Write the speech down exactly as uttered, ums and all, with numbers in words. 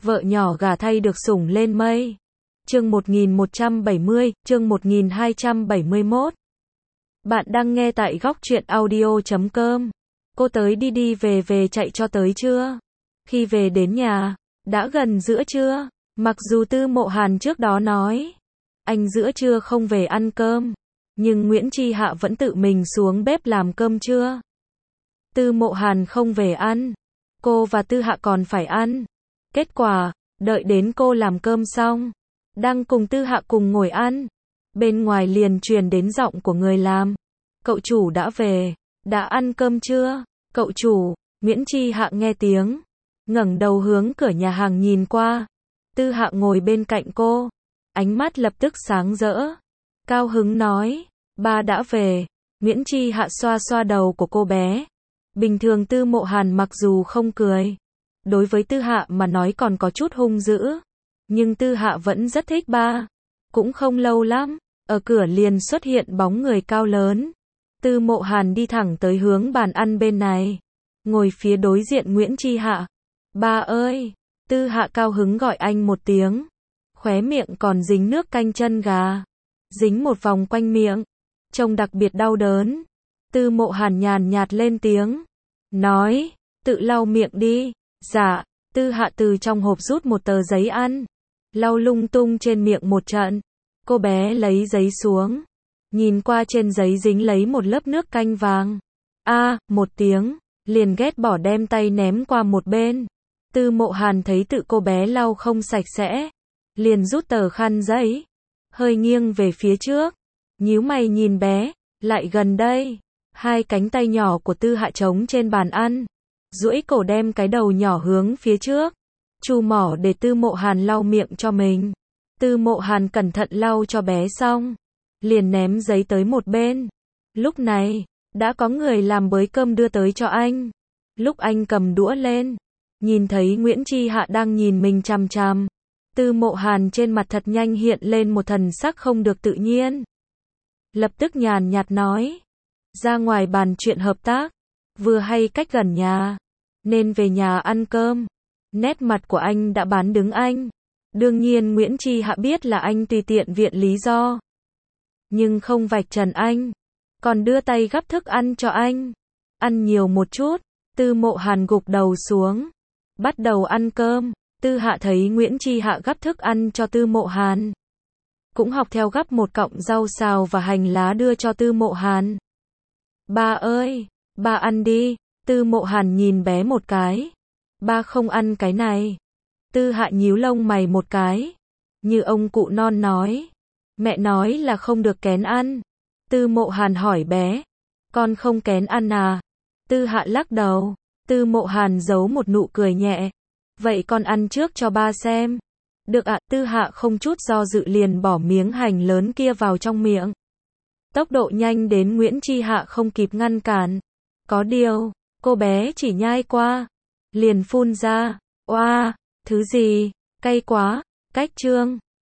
Vợ nhỏ gả thay được sủng lên mây. Chương một nghìn một trăm bảy mươi, chương một nghìn hai trăm bảy mươi mốt. Bạn đang nghe tại góc truyện audio chấm com. Cô tới đi đi về về chạy cho tới chưa? Khi về đến nhà, đã gần giữa trưa. Mặc dù Tư Mộ Hàn trước đó nói, anh giữa trưa không về ăn cơm, nhưng Nguyễn Chi Hạ vẫn tự mình xuống bếp làm cơm trưa. Tư Mộ Hàn không về ăn, cô và Tư Hạ còn phải ăn. Kết quả, đợi đến cô làm cơm xong, đang cùng Tư Hạ cùng ngồi ăn, bên ngoài liền truyền đến giọng của người làm. Cậu chủ đã về, đã ăn cơm chưa? Cậu chủ, Nguyễn Chi Hạ nghe tiếng, ngẩng đầu hướng cửa nhà hàng nhìn qua. Tư Hạ ngồi bên cạnh cô, ánh mắt lập tức sáng rỡ, cao hứng nói, ba đã về. Nguyễn Chi Hạ xoa xoa đầu của cô bé. Bình thường Tư Mộ Hàn mặc dù không cười, đối với Tư Hạ mà nói còn có chút hung dữ, nhưng Tư Hạ vẫn rất thích ba. Cũng không lâu lắm, ở cửa liền xuất hiện bóng người cao lớn. Tư Mộ Hàn đi thẳng tới hướng bàn ăn bên này, ngồi phía đối diện Nguyễn Chi Hạ. Ba ơi! Tư Hạ cao hứng gọi anh một tiếng, khóe miệng còn dính nước canh chân gà, dính một vòng quanh miệng, trông đặc biệt đau đớn. Tư Mộ Hàn nhàn nhạt lên tiếng, nói, tự lau miệng đi. Dạ. Tư Hạ từ trong hộp rút một tờ giấy ăn, lau lung tung trên miệng một trận. Cô bé lấy giấy xuống, nhìn qua trên giấy dính lấy một lớp nước canh vàng. A, à, một tiếng, liền ghét bỏ đem tay ném qua một bên. Tư Mộ Hàn thấy tự cô bé lau không sạch sẽ, liền rút tờ khăn giấy, hơi nghiêng về phía trước, nhíu mày nhìn bé, lại gần đây. Hai cánh tay nhỏ của Tư Hạ trống trên bàn ăn, duỗi cổ đem cái đầu nhỏ hướng phía trước, chu mỏ để Tư Mộ Hàn lau miệng cho mình. Tư Mộ Hàn cẩn thận lau cho bé xong, liền ném giấy tới một bên. Lúc này, đã có người làm bới cơm đưa tới cho anh. Lúc anh cầm đũa lên, nhìn thấy Nguyễn Chi Hạ đang nhìn mình chằm chằm, Tư Mộ Hàn trên mặt thật nhanh hiện lên một thần sắc không được tự nhiên. Lập tức nhàn nhạt nói, ra ngoài bàn chuyện hợp tác, vừa hay cách gần nhà, nên về nhà ăn cơm. Nét mặt của anh đã bán đứng anh. Đương nhiên Nguyễn Chi Hạ biết là anh tùy tiện viện lý do, nhưng không vạch trần anh, còn đưa tay gắp thức ăn cho anh. Ăn nhiều một chút. Tư Mộ Hàn gục đầu xuống, bắt đầu ăn cơm. Tư Hạ thấy Nguyễn Chi Hạ gắp thức ăn cho Tư Mộ Hàn, cũng học theo gắp một cọng rau xào và hành lá đưa cho Tư Mộ Hàn. Ba ơi, ba ăn đi. Tư Mộ Hàn nhìn bé một cái. Ba không ăn cái này. Tư Hạ nhíu lông mày một cái, như ông cụ non nói, mẹ nói là không được kén ăn. Tư Mộ Hàn hỏi bé, con không kén ăn à? Tư Hạ lắc đầu. Tư Mộ Hàn giấu một nụ cười nhẹ, vậy con ăn trước cho ba xem. Được ạ. Tư Hạ không chút do dự liền bỏ miếng hành lớn kia vào trong miệng. Tốc độ nhanh đến Nguyễn Chi Hạ không kịp ngăn cản. Có điều, cô bé chỉ nhai qua, liền phun ra, oa, thứ gì, cay quá. Cách chương